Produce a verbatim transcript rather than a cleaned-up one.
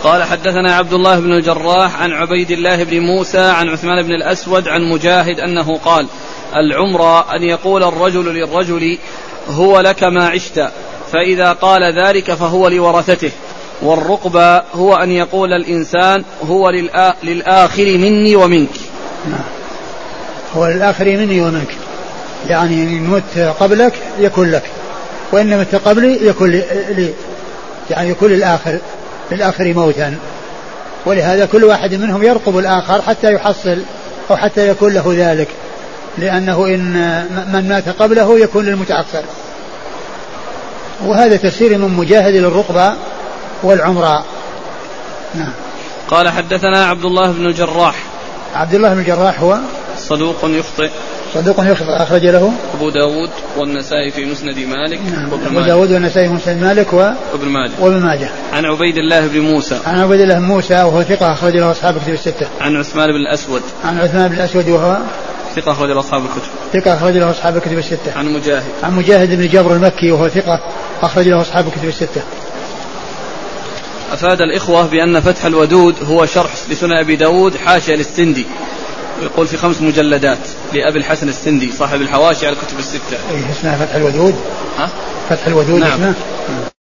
قال حدثنا عبد الله بن الجراح عن عبيد الله بن موسى عن عثمان بن الأسود عن مجاهد أنه قال العمرة أن يقول الرجل للرجل هو لك ما عشت، فإذا قال ذلك فهو لورثته. والرقبة هو أن يقول الإنسان هو للآخر مني ومنك. هو للآخر مني ومنك، يعني إن مت قبلك يكون لك، وإن مت قبلي يكون لي، يعني يكون للآخر للآخر موتا. ولهذا كل واحد منهم يرقب الآخر حتى يحصل أو حتى يكون له ذلك، لأنه إن من مات قبله يكون للمتأخر. وهذا تفسير من مجاهد للرقبة والعمرة. نعم. قال حدثنا عبد الله بن الجراح. عبد الله بن الجراح هو صدوق يخطئ صدوق يخطئ أخرج له أبو داود والنسائي في مسند مالك. نعم. أبو داود والنسائي في مسند مالك وابن ماجه. وابن ماجه. عن عبيد الله بن موسى. عن عبيد الله بن موسى وهو ثقة أخرج له أصحاب الكتب الستة. عن عثمان بن الأسود. عن عثمان بن الأسود وهو ثقة أخرج له أصحاب الكتب. ثقة أخرج له أصحاب الكتب الستة. عن مجاهد. عن مجاهد بن جبر المكي وهو ثقة أخرج له أصحاب الكتب الستة. أفاد الإخوة بأن فتح الودود هو شرح لسنن أبي داود حاشية للسندي، ويقول في خمس مجلدات لأبي الحسن السندي صاحب الحواشي على الكتب الستة. إيه اسمها فتح الودود. ها؟ فتح الودود. نعم. اسمه.